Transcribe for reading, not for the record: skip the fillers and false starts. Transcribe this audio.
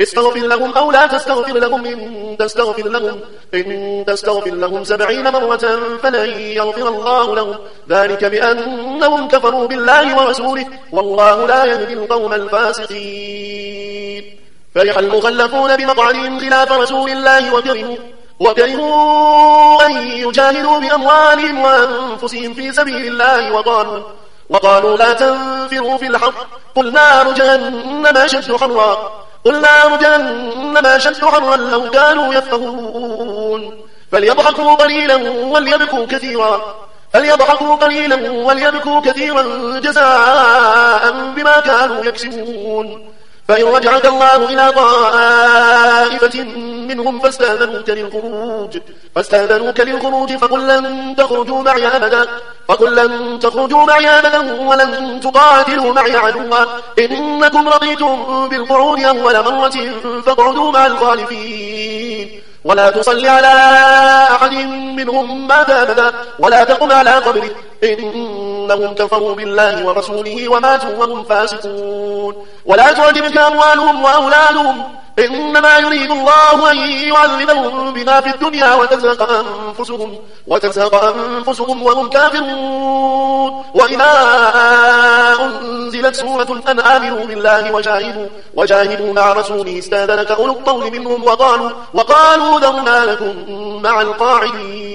استغفر لهم أو لا تستغفر لهم إن تستغفر لهم 70 مرة فلن يغفر الله لهم ذلك بأنهم كفروا بالله ورسوله والله لا يهدي القوم الفاسقين. فرح المخلفون بمقعدهم خلاف رسول الله وكرهوا أن يجاهدوا بأموالهم وأنفسهم في سبيل الله وقالوا لا تنفروا في الحر قل نار جهنم أشد حرا لو كانوا يفقهون. فليضحكوا قليلا وليبكوا كثيرا جزاء بما كانوا يكسبون. فإن رجعك الله إلى طائفة منهم فاستأذنوك للخروج فقل لن تخرجوا معي أبدا ولن تقاتلوا معي عدوا إنكم رضيتم بالقعود أول مرة فاقعدوا مع الخالفين. ولا تصل على أحد منهم مات أبدا ولا تقم على قبره إنهم كفروا بالله ورسوله وماتوا وهم فاسقون. ولا تعجبك أموالهم وأولادهم إنما يريد الله أن يعذبهم بما في الدنيا وتزهق أنفسهم وهم كافرون. وإذا أنزلت سورة أن آمنوا بالله وجاهدوا مع رسوله استأذنك أولو الطول منهم وقالوا ذرنا لكم مع القاعدين.